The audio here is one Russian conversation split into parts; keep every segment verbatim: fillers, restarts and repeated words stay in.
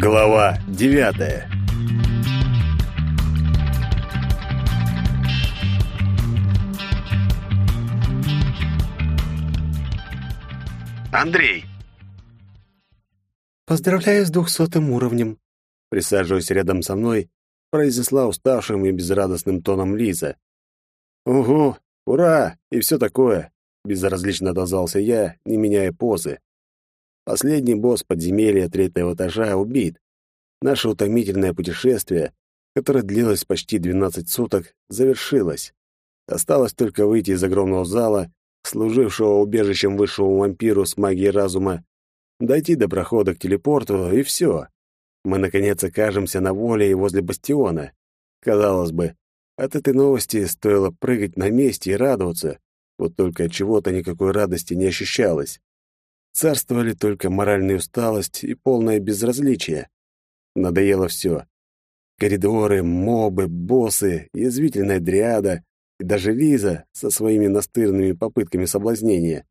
Глава девятая. Андрей. Поздравляю с двухсотым уровнем, присаживаясь рядом со мной, произнесла уставшим и безрадостным тоном Лиза. Угу, ура, и все такое, безразлично отозвался я, не меняя позы. Последний босс подземелья третьего этажа убит. Наше утомительное путешествие, которое длилось почти двенадцать суток, завершилось. Осталось только выйти из огромного зала, служившего убежищем высшему вампиру с магией разума, дойти до прохода к телепорту, и все. Мы, наконец, окажемся на воле и возле бастиона. Казалось бы, от этой новости стоило прыгать на месте и радоваться, вот только от чего-то никакой радости не ощущалось. Царствовали только моральная усталость и полное безразличие. Надоело все. Коридоры, мобы, боссы, язвительная дриада и даже Лиза со своими настырными попытками соблазнения.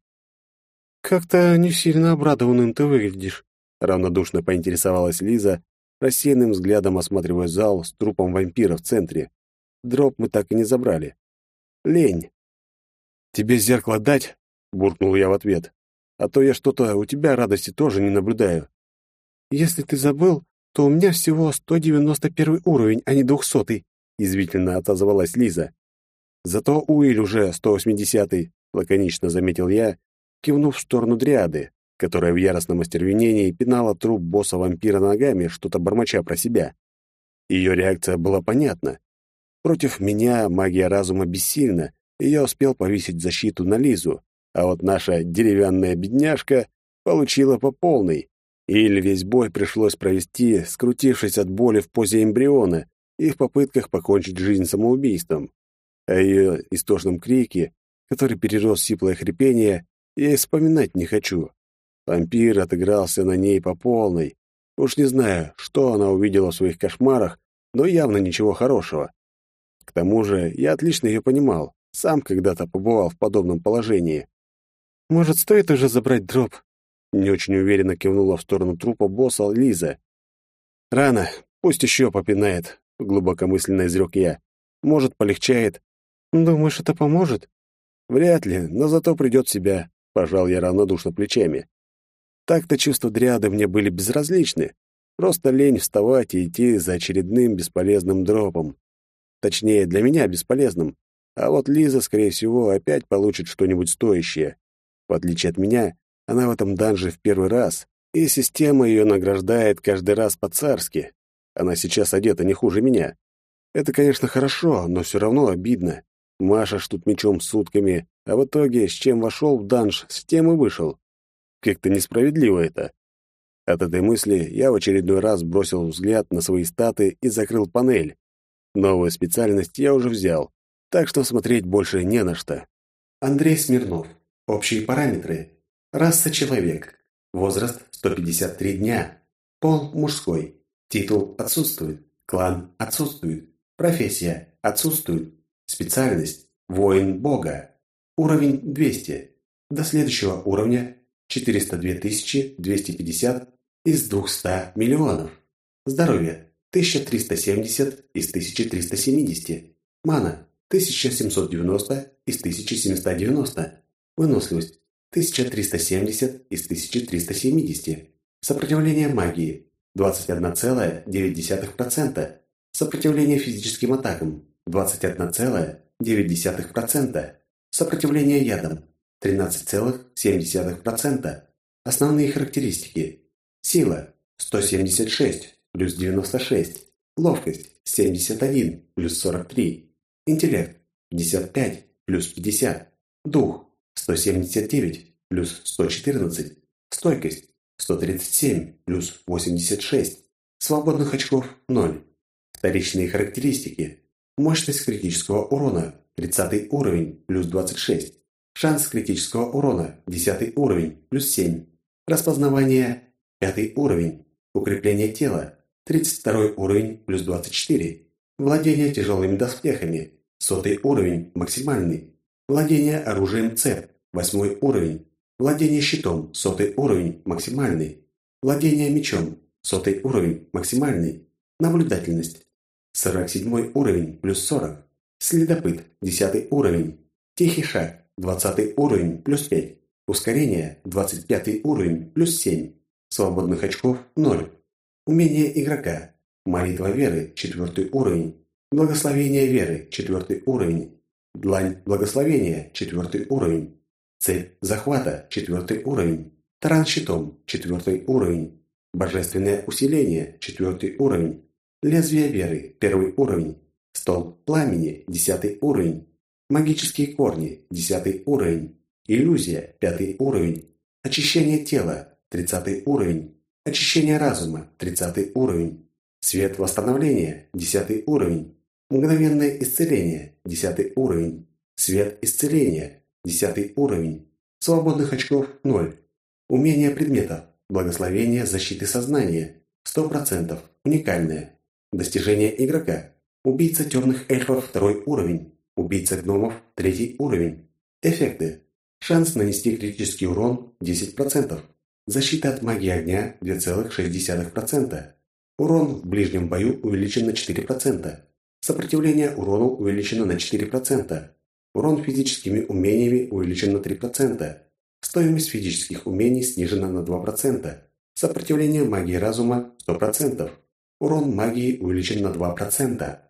«Как-то не сильно обрадованным ты выглядишь», — равнодушно поинтересовалась Лиза, рассеянным взглядом осматривая зал с трупом вампира в центре. Дроп мы так и не забрали. Лень. «Тебе зеркало дать?» — буркнул я в ответ. «А то я что-то у тебя радости тоже не наблюдаю». «Если ты забыл, то у меня всего сто девяносто первый уровень, а не двухсотый», — язвительно отозвалась Лиза. «Зато Уиль уже сто восьмидесятый», — лаконично заметил я, кивнув в сторону дриады, которая в яростном остервенении пинала труп босса-вампира ногами, что-то бормоча про себя. Ее реакция была понятна. Против меня магия разума бессильна, и я успел повесить защиту на Лизу, а вот наша деревянная бедняжка получила по полной. Или весь бой пришлось провести, скрутившись от боли в позе эмбриона и в попытках покончить жизнь самоубийством. О ее истошном крике, который перерос в сиплое хрипение, я и вспоминать не хочу. Вампир отыгрался на ней по полной. Уж не знаю, что она увидела в своих кошмарах, но явно ничего хорошего. К тому же я отлично ее понимал, сам когда-то побывал в подобном положении. «Может, стоит уже забрать дроп?» Не очень уверенно кивнула в сторону трупа босса Лиза. «Рано, пусть еще попинает», — глубокомысленно изрек я. «Может, полегчает». «Думаешь, это поможет?» «Вряд ли, но зато придет в себя», — пожал я равнодушно плечами. Так-то чувства дриады мне были безразличны. Просто лень вставать и идти за очередным бесполезным дропом. Точнее, для меня бесполезным. А вот Лиза, скорее всего, опять получит что-нибудь стоящее. В отличие от меня, она в этом данже в первый раз, и система ее награждает каждый раз по-царски. Она сейчас одета не хуже меня. Это, конечно, хорошо, но все равно обидно. Машешь тут мечом сутками, а в итоге с чем вошел в данж, с тем и вышел. Как-то несправедливо это. От этой мысли я в очередной раз бросил взгляд на свои статы и закрыл панель. Новую специальность я уже взял, так что смотреть больше не на что. Андрей Смирнов. Общие параметры. Раса человек. Возраст сто пятьдесят три дня. Пол мужской. Титул отсутствует. Клан отсутствует. Профессия отсутствует. Специальность воин бога. Уровень двести. До следующего уровня четыреста две тысячи двести пятьдесят из двухсот миллионов. Здоровье тысяча триста семьдесят из тысячи триста семидесяти. Мана тысяча семьсот девяносто из тысячи семьсот девяносто. Выносливость тысяча триста семьдесят из тысячи триста семидесяти. Сопротивление магии двадцать одна целая девять десятых процента. Сопротивление физическим атакам двадцать одна целая девять десятых процента. Сопротивление ядам тринадцать целых семь десятых процента. Основные характеристики. Сила сто семьдесят шесть плюс девяносто шесть. Ловкость семьдесят один плюс сорок три. Интеллект пятьдесят пять плюс пятьдесят. Дух сто семьдесят девять плюс сто четырнадцать. Стойкость сто тридцать семь плюс восемьдесят шесть. Свободных очков ноль. Вторичные характеристики. Мощность критического урона тридцатый уровень плюс двадцать шесть. Шанс критического урона десятый уровень плюс семь. Распознавание пятый уровень. Укрепление тела тридцать второй уровень плюс двадцать четыре. Владение тяжелыми доспехами сотый уровень максимальный. Владение оружием цеп восьмой уровень. Владение щитом сотый уровень максимальный. Владение мечом Сотый уровень, максимальный. Наблюдательность. Сорок седьмой уровень, плюс сорок. Следопыт, десятый уровень. Тихий шаг, двадцатый уровень, плюс пять. Ускорение, двадцать пятый уровень, плюс семь. Свободных очков, ноль. Умение игрока. Молитва веры, четвертый уровень. Благословение веры, четвертый уровень. Длань благословения, четвертый уровень. Цель захвата, четвертый уровень. Таран щитом, четвертый уровень. Божественное усиление, четвертый уровень. Лезвие веры, первый уровень. Стол пламени, десятый уровень. Магические корни, десятый уровень. Иллюзия, пятый уровень. Очищение тела, тридцатый уровень. Очищение разума, тридцатый уровень. Свет восстановления, десятый уровень. Мгновенное исцеление, десятый уровень. Свет исцеления, десятый уровень. Свободных очков, ноль. Умение предметов. Благословение защиты сознания. сто процентов. Уникальное. Достижение игрока. Убийца темных эльфов, второй уровень. Убийца гномов, третий уровень. Эффекты. Шанс нанести критический урон десять процентов. Защита от магии огня два целых шесть десятых процента. Урон в ближнем бою увеличен на четыре процента. Сопротивление урону увеличено на четыре процента. Урон физическими умениями увеличен на три процента. Стоимость физических умений снижена на два процента. Сопротивление магии разума сто процентов. Урон магии увеличен на два процента.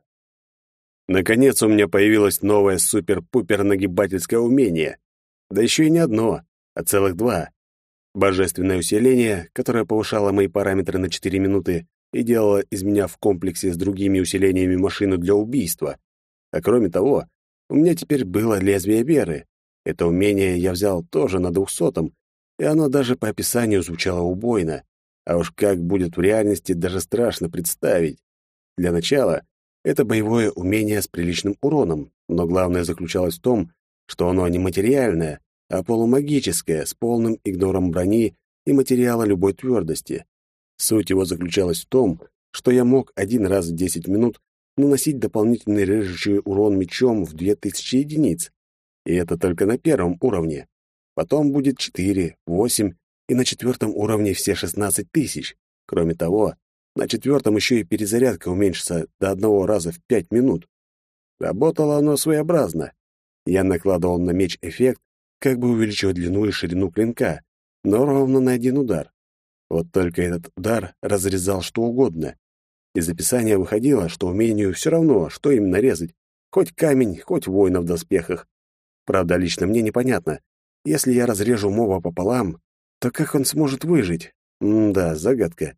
Наконец у меня появилось новое супер-пупер нагибательское умение. Да еще и не одно, а целых два. Божественное усиление, которое повышало мои параметры на четыре минуты и делало из меня в комплексе с другими усилениями машину для убийства. А кроме того, у меня теперь было лезвие веры. Это умение я взял тоже на двухсотом, и оно даже по описанию звучало убойно. А уж как будет в реальности, даже страшно представить. Для начала, это боевое умение с приличным уроном, но главное заключалось в том, что оно не материальное, а полумагическое, с полным игнором брони и материала любой твердости. Суть его заключалась в том, что я мог один раз в десять минут наносить дополнительный режущий урон мечом в две тысячи единиц. И это только на первом уровне. Потом будет четыре, восемь, и на четвертом уровне все шестнадцать тысяч. Кроме того, на четвертом еще и перезарядка уменьшится до одного раза в пять минут. Работало оно своеобразно. Я накладывал на меч эффект, как бы увеличивая длину и ширину клинка, но ровно на один удар. Вот только этот удар разрезал что угодно. Из описания выходило, что умению все равно, что именно резать. Хоть камень, хоть воина в доспехах. Правда, лично мне непонятно. Если я разрежу моба пополам, то как он сможет выжить? М-да, загадка.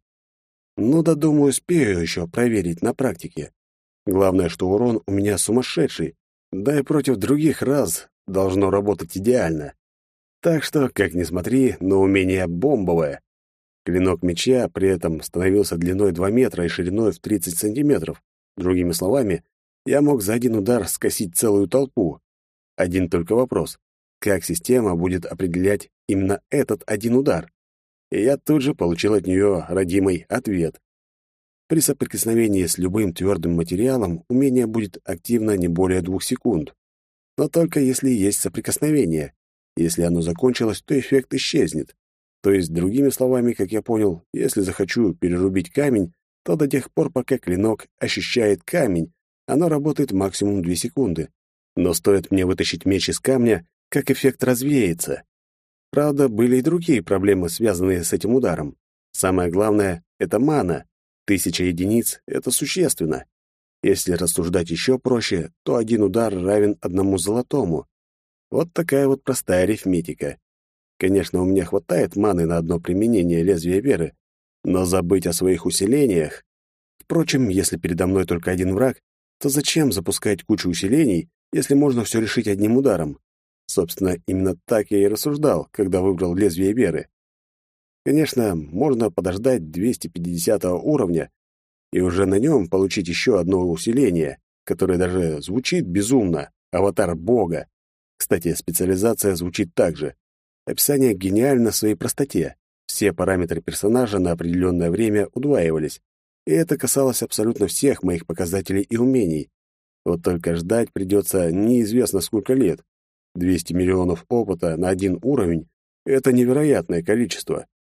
Ну да, думаю, успею еще проверить на практике. Главное, что урон у меня сумасшедший, да и против других рас должно работать идеально. Так что, как ни смотри, но умение бомбовое. Клинок меча при этом становился длиной два метра и шириной в тридцать сантиметров. Другими словами, я мог за один удар скосить целую толпу. Один только вопрос: как система будет определять именно этот один удар? И я тут же получил от нее родимый ответ. При соприкосновении с любым твердым материалом умение будет активно не более двух секунд. Но только если есть соприкосновение. Если оно закончилось, то эффект исчезнет. То есть, другими словами, как я понял, если захочу перерубить камень, то до тех пор, пока клинок ощущает камень, оно работает максимум две секунды. Но стоит мне вытащить меч из камня, как эффект развеется. Правда, были и другие проблемы, связанные с этим ударом. Самое главное — это мана. Тысяча единиц — это существенно. Если рассуждать еще проще, то один удар равен одному золотому. Вот такая вот простая арифметика. Конечно, у меня хватает маны на одно применение лезвия веры, но забыть о своих усилениях... Впрочем, если передо мной только один враг, то зачем запускать кучу усилений, если можно все решить одним ударом? Собственно, именно так я и рассуждал, когда выбрал лезвие веры. Конечно, можно подождать двести пятидесятого уровня и уже на нем получить еще одно усиление, которое даже звучит безумно — аватар бога. Кстати, специализация звучит так же. Описание гениально в своей простоте. Все параметры персонажа на определенное время удваивались, и это касалось абсолютно всех моих показателей и умений. Вот только ждать придется неизвестно сколько лет. двести миллионов опыта на один уровень — это невероятное количество.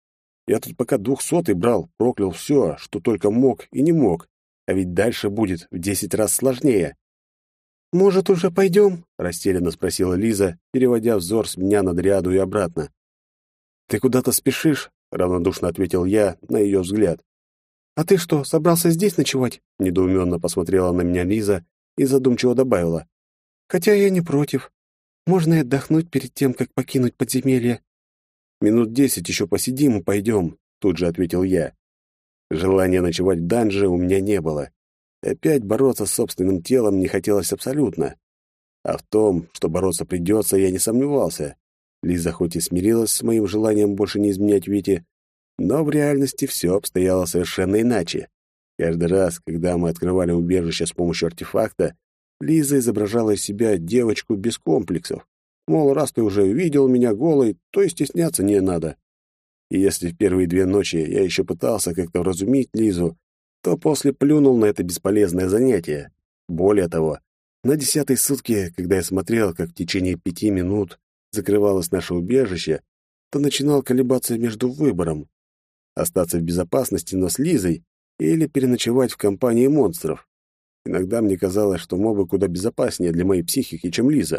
Я тут пока двухсотый брал, проклял все, что только мог и не мог. А ведь дальше будет в десять раз сложнее. «Может, уже пойдем?» — растерянно спросила Лиза, переводя взор с меня на дриаду и обратно. «Ты куда-то спешишь?» — равнодушно ответил я на ее взгляд. «А ты что, собрался здесь ночевать?» — недоуменно посмотрела на меня Лиза и задумчиво добавила. «Хотя я не против. Можно и отдохнуть перед тем, как покинуть подземелье». «Минут десять еще посидим и пойдем», — тут же ответил я. Желания ночевать в данже у меня не было. Опять бороться с собственным телом не хотелось абсолютно. А в том, что бороться придется, я не сомневался. Лиза хоть и смирилась с моим желанием больше не изменять Вите, но в реальности все обстояло совершенно иначе. Каждый раз, когда мы открывали убежище с помощью артефакта, Лиза изображала из себя девочку без комплексов. Мол, раз ты уже видел меня голой, то и стесняться не надо. И если в первые две ночи я еще пытался как-то вразумить Лизу, то после плюнул на это бесполезное занятие. Более того, на десятые сутки, когда я смотрел, как в течение пяти минут закрывалось наше убежище, то начинал колебаться между выбором: остаться в безопасности, но с Лизой, или переночевать в компании монстров. Иногда мне казалось, что мобы куда безопаснее для моей психики, чем Лиза.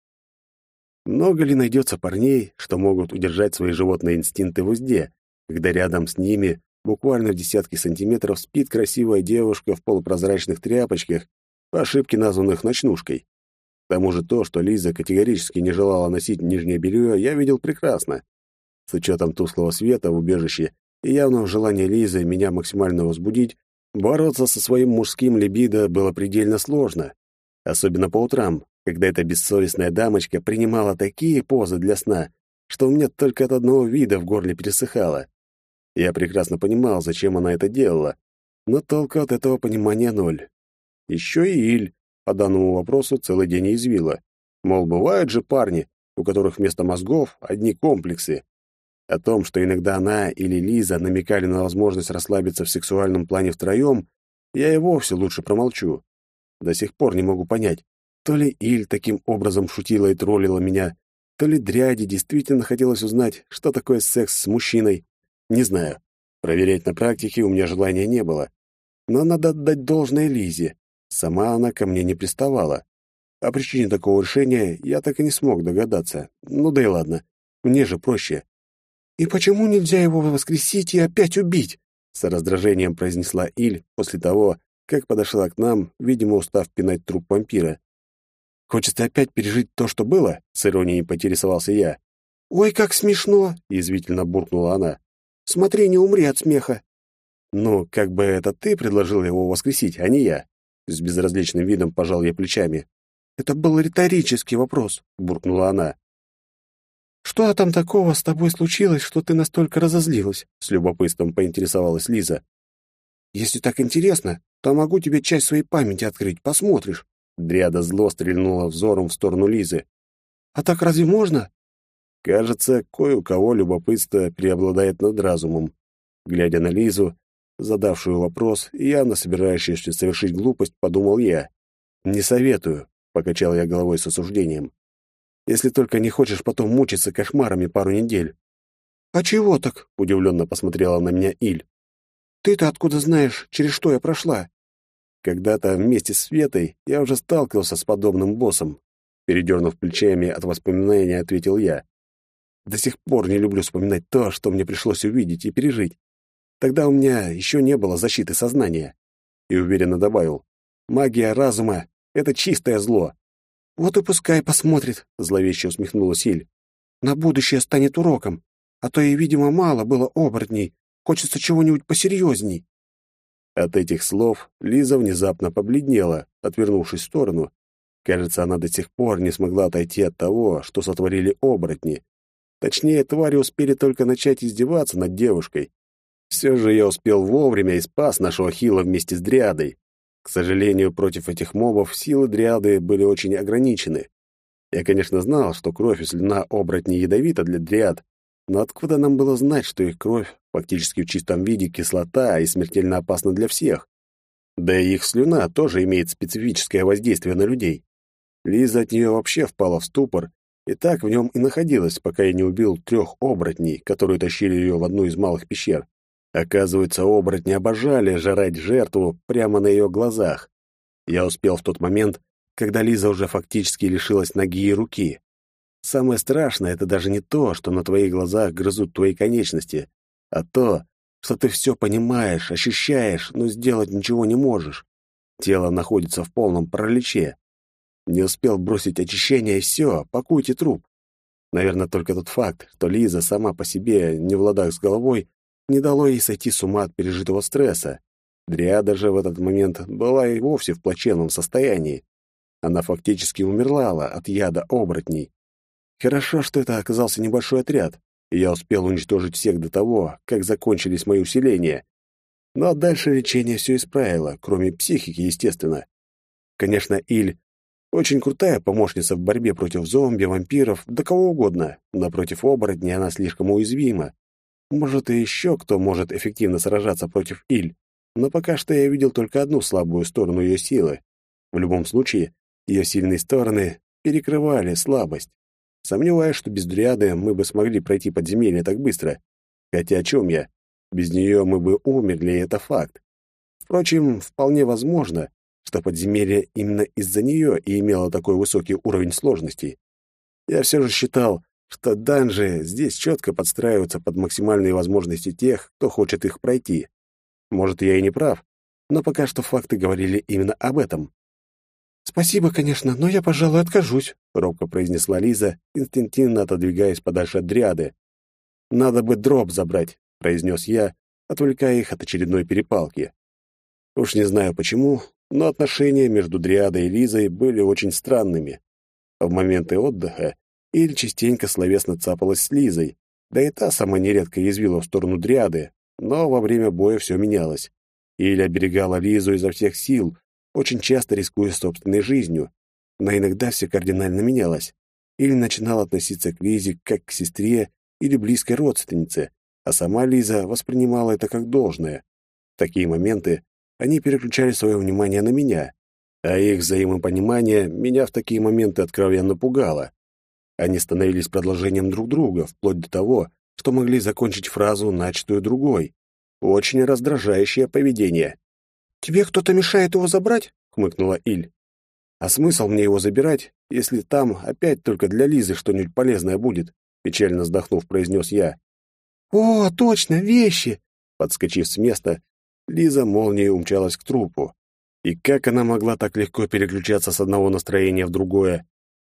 Много ли найдется парней, что могут удержать свои животные инстинкты в узде, когда рядом с ними, буквально в десятки сантиметров, спит красивая девушка в полупрозрачных тряпочках, по ошибке названных ночнушкой? К тому же то, что Лиза категорически не желала носить нижнее белье, я видел прекрасно. С учетом тусклого света в убежище и явного желания Лизы меня максимально возбудить, бороться со своим мужским либидо было предельно сложно. Особенно по утрам, когда эта бессовестная дамочка принимала такие позы для сна, что у меня только от одного вида в горле пересыхало. Я прекрасно понимал, зачем она это делала, но толку от этого понимания ноль. Еще и Иль по данному вопросу целый день извила. Мол, бывают же парни, у которых вместо мозгов одни комплексы. О том, что иногда она или Лиза намекали на возможность расслабиться в сексуальном плане втроем, я и вовсе лучше промолчу. До сих пор не могу понять, то ли Иль таким образом шутила и троллила меня, то ли дряде действительно хотелось узнать, что такое секс с мужчиной. Не знаю. Проверять на практике у меня желания не было. Но надо отдать должное Лизе. Сама она ко мне не приставала. О причине такого решения я так и не смог догадаться. Ну да и ладно. Мне же проще. «И почему нельзя его воскресить и опять убить?» С раздражением произнесла Иль после того, как подошла к нам, видимо, устав пинать труп вампира. «Хочется опять пережить то, что было?» — с иронией поинтересовался я. «Ой, как смешно!» — язвительно буркнула она. «Смотри, не умри от смеха!» «Ну, как бы это ты предложил его воскресить, а не я?» С безразличным видом пожал я плечами. «Это был риторический вопрос», — буркнула она. «Что там такого с тобой случилось, что ты настолько разозлилась?» — с любопытством поинтересовалась Лиза. «Если так интересно, то могу тебе часть своей памяти открыть, посмотришь». Дриада зло стрельнула взором в сторону Лизы. «А так разве можно?» Кажется, кое у кого любопытство преобладает над разумом. Глядя на Лизу, задавшую вопрос и явно собирающуюся совершить глупость, подумал я. «Не советую», — покачал я головой с осуждением. «Если только не хочешь потом мучиться кошмарами пару недель». «А чего так?» — удивленно посмотрела на меня Иль. «Ты-то откуда знаешь, через что я прошла?» Когда-то вместе с Светой я уже сталкивался с подобным боссом. Передернув плечами от воспоминания, ответил я. До сих пор не люблю вспоминать то, что мне пришлось увидеть и пережить. Тогда у меня еще не было защиты сознания. И уверенно добавил. Магия разума — это чистое зло. «Вот и пускай посмотрит», — зловеще усмехнулась Иль. «На будущее станет уроком, а то и, видимо, мало было оборотней. Хочется чего-нибудь посерьезней». От этих слов Лиза внезапно побледнела, отвернувшись в сторону. Кажется, она до сих пор не смогла отойти от того, что сотворили оборотни. Точнее, твари успели только начать издеваться над девушкой. Все же я успел вовремя и спас нашего Хила вместе с Дриадой. К сожалению, против этих мобов силы Дриады были очень ограничены. Я, конечно, знал, что кровь и слюна оборотней ядовита для Дриад, но откуда нам было знать, что их кровь фактически в чистом виде кислота и смертельно опасна для всех? Да и их слюна тоже имеет специфическое воздействие на людей. Лиза от нее вообще впала в ступор И так в нем и находилась, пока я не убил трех оборотней, которые тащили ее в одну из малых пещер. Оказывается, оборотни обожали жрать жертву прямо на ее глазах. Я успел в тот момент, когда Лиза уже фактически лишилась ноги и руки. Самое страшное — это даже не то, что на твоих глазах грызут твои конечности, а то, что ты все понимаешь, ощущаешь, но сделать ничего не можешь. Тело находится в полном параличе. Не успел бросить очищение, и все, пакуйте труп. Наверное, только тот факт, что Лиза сама по себе не в ладах с головой, не дало ей сойти с ума от пережитого стресса. Дриада же в этот момент была и вовсе в плачевном состоянии. Она фактически умерла от яда оборотней. Хорошо, что это оказался небольшой отряд, и я успел уничтожить всех до того, как закончились мои усиления. Но дальше лечение все исправило, кроме психики, естественно. Конечно, Иль очень крутая помощница в борьбе против зомби, вампиров, да кого угодно, но против оборотней она слишком уязвима. Может, и еще кто может эффективно сражаться против Иль, но пока что я видел только одну слабую сторону ее силы. В любом случае, ее сильные стороны перекрывали слабость. Сомневаюсь, что без дриады мы бы смогли пройти подземелье так быстро. Хотя о чем я? Без нее мы бы умерли, и это факт. Впрочем, вполне возможно, что подземелье именно из-за нее и имело такой высокий уровень сложности. Я все же считал, что данжи здесь четко подстраиваются под максимальные возможности тех, кто хочет их пройти. Может, я и не прав, но пока что факты говорили именно об этом. «Спасибо, конечно, но я, пожалуй, откажусь», — робко произнесла Лиза, инстинктивно отодвигаясь подальше от дриады. «Надо бы дроп забрать», — произнес я, отвлекая их от очередной перепалки. Уж не знаю почему, но отношения между дриадой и Лизой были очень странными. В моменты отдыха Иль частенько словесно цапалась с Лизой, да и та сама нередко язвила в сторону дриады, но во время боя все менялось. Иль оберегала Лизу изо всех сил, очень часто рискуя собственной жизнью, но иногда все кардинально менялось. Иль начинала относиться к Лизе как к сестре или близкой родственнице, а сама Лиза воспринимала это как должное. В такие моменты они переключали свое внимание на меня, а их взаимопонимание меня в такие моменты откровенно пугало. Они становились продолжением друг друга, вплоть до того, что могли закончить фразу, начатую другой. Очень раздражающее поведение. «Тебе кто-то мешает его забрать?» — хмыкнула Иль. «А смысл мне его забирать, если там опять только для Лизы что-нибудь полезное будет?» — печально вздохнув, произнес я. «О, точно, вещи!» Подскочив с места, Лиза молнией умчалась к трупу. И как она могла так легко переключаться с одного настроения в другое?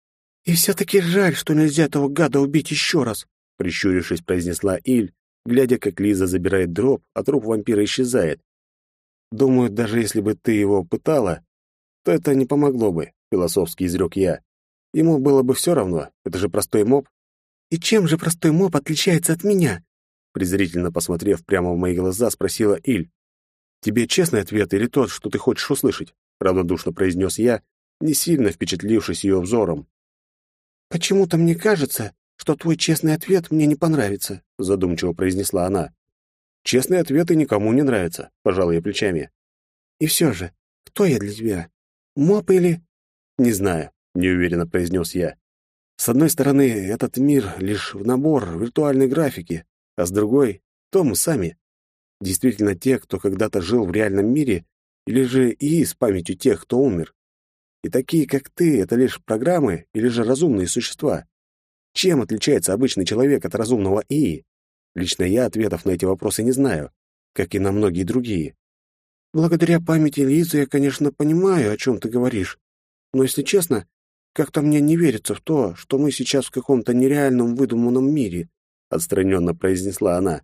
«И все-таки жаль, что нельзя этого гада убить еще раз», — прищурившись, произнесла Иль, глядя, как Лиза забирает дроп, а труп вампира исчезает. «Думаю, даже если бы ты его пытала, то это не помогло бы», — философски изрек я. «Ему было бы все равно, это же простой моб». «И чем же простой моб отличается от меня?» Презрительно посмотрев прямо в мои глаза, спросила Иль. «Тебе честный ответ или тот, что ты хочешь услышать?» — равнодушно произнес я, не сильно впечатлившись ее взором. «Почему-то мне кажется, что твой честный ответ мне не понравится», — задумчиво произнесла она. «Честные ответы никому не нравятся», — пожал я плечами. «И все же, кто я для тебя? Моб или...» «Не знаю», — неуверенно произнес я. «С одной стороны, этот мир — лишь набор виртуальной графики, а с другой — то мы сами. Действительно те, кто когда-то жил в реальном мире, или же ИИ с памятью тех, кто умер. И такие, как ты, это лишь программы или же разумные существа. Чем отличается обычный человек от разумного ИИ? Лично я ответов на эти вопросы не знаю, как и на многие другие». «Благодаря памяти Лизы я, конечно, понимаю, о чем ты говоришь, но, если честно, как-то мне не верится в то, что мы сейчас в каком-то нереальном выдуманном мире», — отстраненно произнесла она.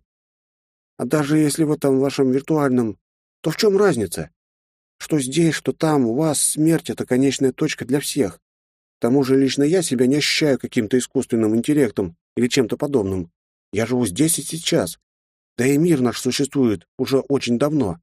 «А даже если в этом вашем виртуальном, то в чем разница? Что здесь, что там, у вас смерть — это конечная точка для всех. К тому же лично я себя не ощущаю каким-то искусственным интеллектом или чем-то подобным. Я живу здесь и сейчас. Да и мир наш существует уже очень давно».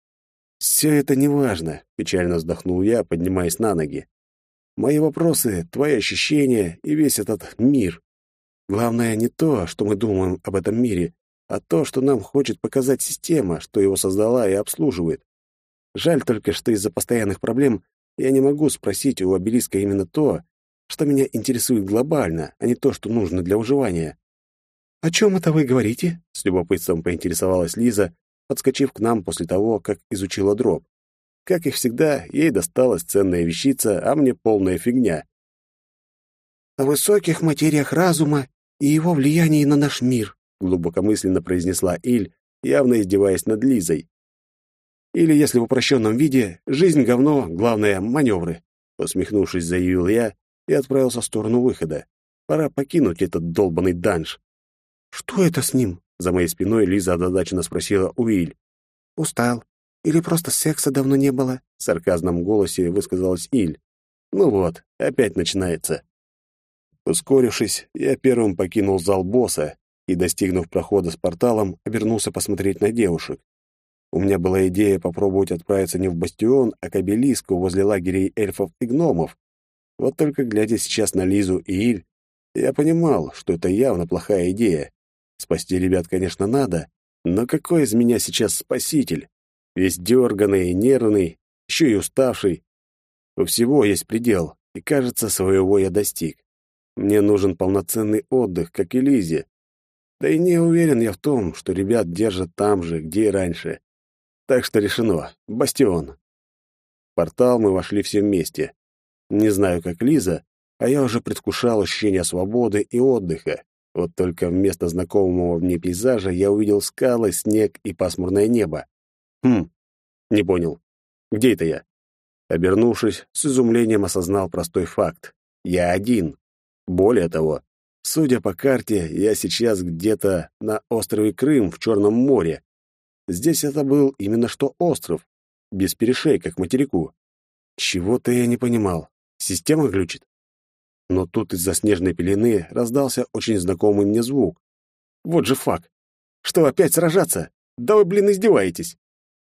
«Все это неважно», — печально вздохнул я, поднимаясь на ноги. «Мои вопросы, твои ощущения и весь этот мир. Главное не то, что мы думаем об этом мире, а то, что нам хочет показать система, что его создала и обслуживает. Жаль только, что из-за постоянных проблем я не могу спросить у обелиска именно то, что меня интересует глобально, а не то, что нужно для выживания. «О чем это вы говорите?» — с любопытством поинтересовалась Лиза, подскочив к нам после того, как изучила дроп. Как и всегда, ей досталась ценная вещица, а мне полная фигня. «О высоких материях разума и его влиянии на наш мир», — глубокомысленно произнесла Иль, явно издеваясь над Лизой. «Или, если в упрощенном виде, жизнь — говно, главное — маневры», — усмехнувшись, заявил я и отправился в сторону выхода. Пора покинуть этот долбанный данж. «Что это с ним?» — за моей спиной Лиза озадаченно спросила у Иль. «Устал. Или просто секса давно не было?» — в сарказном голосе высказалась Иль. «Ну вот, опять начинается». Ускорившись, я первым покинул зал босса и, достигнув прохода с порталом, обернулся посмотреть на девушек. У меня была идея попробовать отправиться не в бастион, а к обелиску возле лагерей эльфов и гномов. Вот только, глядя сейчас на Лизу и Иль, я понимал, что это явно плохая идея. Спасти ребят, конечно, надо, но какой из меня сейчас спаситель? Весь дерганый и нервный, еще и уставший. У всего есть предел, и, кажется, своего я достиг. Мне нужен полноценный отдых, как и Лизе. Да и не уверен я в том, что ребят держат там же, где и раньше. Так что решено. Бастион. В портал мы вошли все вместе. Не знаю, как Лиза, а я уже предвкушал ощущение свободы и отдыха. Вот только вместо знакомого мне пейзажа я увидел скалы, снег и пасмурное небо. Хм, не понял. Где это я? Обернувшись, с изумлением осознал простой факт. Я один. Более того, судя по карте, я сейчас где-то на острове Крым в Черном море. Здесь это был именно что остров, без перешейка к материку. Чего-то я не понимал. Система глючит. Но тут из-за снежной пелены раздался очень знакомый мне звук. Вот же факт. Что, опять сражаться? Да вы, блин, издеваетесь.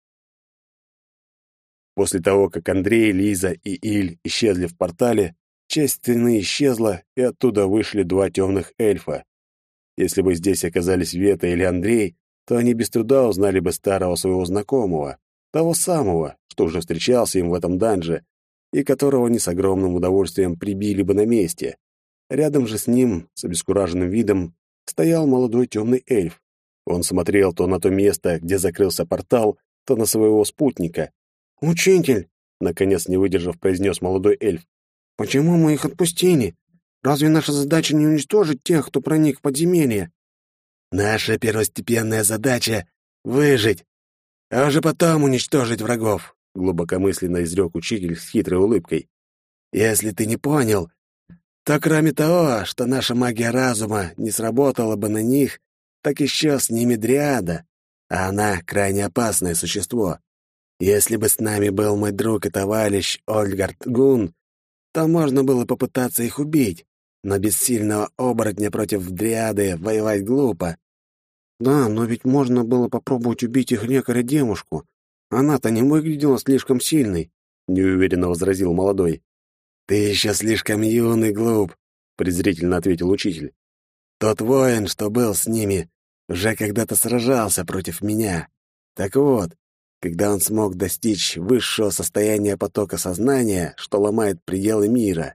После того, как Андрей, Лиза и Иль исчезли в портале, часть стены исчезла, и оттуда вышли два темных эльфа. Если бы здесь оказались Вета или Андрей, то они без труда узнали бы старого своего знакомого, того самого, что уже встречался им в этом данже, и которого они с огромным удовольствием прибили бы на месте. Рядом же с ним, с обескураженным видом, стоял молодой темный эльф. Он смотрел то на то место, где закрылся портал, то на своего спутника. «Учитель!» — наконец не выдержав, произнес молодой эльф. «Почему мы их отпустили? Разве наша задача не уничтожить тех, кто проник в подземелье?» «Наша первостепенная задача — выжить, а уже потом уничтожить врагов», — глубокомысленно изрек учитель с хитрой улыбкой. «Если ты не понял, то кроме того, что наша магия разума не сработала бы на них, так еще с ними дриада, а она крайне опасное существо. Если бы с нами был мой друг и товарищ Ольгард Гун, то можно было попытаться их убить, но без сильного оборотня против дриады воевать глупо». «Да, но ведь можно было попробовать убить их лекаря-девушку. Она-то не выглядела слишком сильной», — неуверенно возразил молодой. «Ты еще слишком юный, глуп», — презрительно ответил учитель. «Тот воин, что был с ними, уже когда-то сражался против меня. Так вот, когда он смог достичь высшего состояния потока сознания, что ломает пределы мира.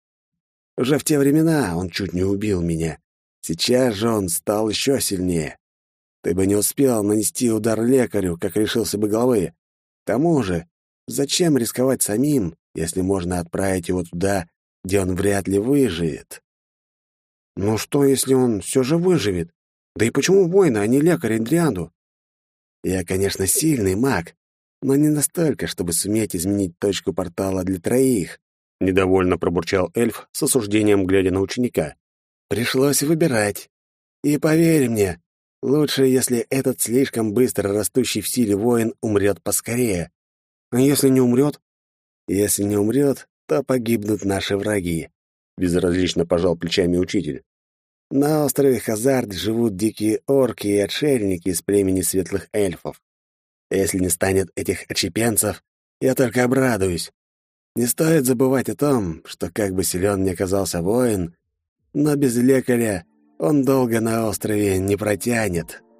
Уже в те времена он чуть не убил меня. Сейчас же он стал еще сильнее. Ты бы не успел нанести удар лекарю, как лишился бы головы. К тому же, зачем рисковать самим, если можно отправить его туда, где он вряд ли выживет?» «Ну что, если он все же выживет? Да и почему воина, а не лекаря Дриаду?» «Я, конечно, сильный маг, но не настолько, чтобы суметь изменить точку портала для троих», — недовольно пробурчал эльф с осуждением, глядя на ученика. «Пришлось выбирать. И поверь мне, лучше, если этот слишком быстро растущий в силе воин умрет поскорее. А если не умрет?» «Если не умрет, то погибнут наши враги», — безразлично пожал плечами учитель. «На острове Хазард живут дикие орки и отшельники из племени светлых эльфов. Если не станет этих отщепенцев, я только обрадуюсь. Не стоит забывать о том, что как бы силен ни оказался воин, но без лекаря он долго на острове не протянет».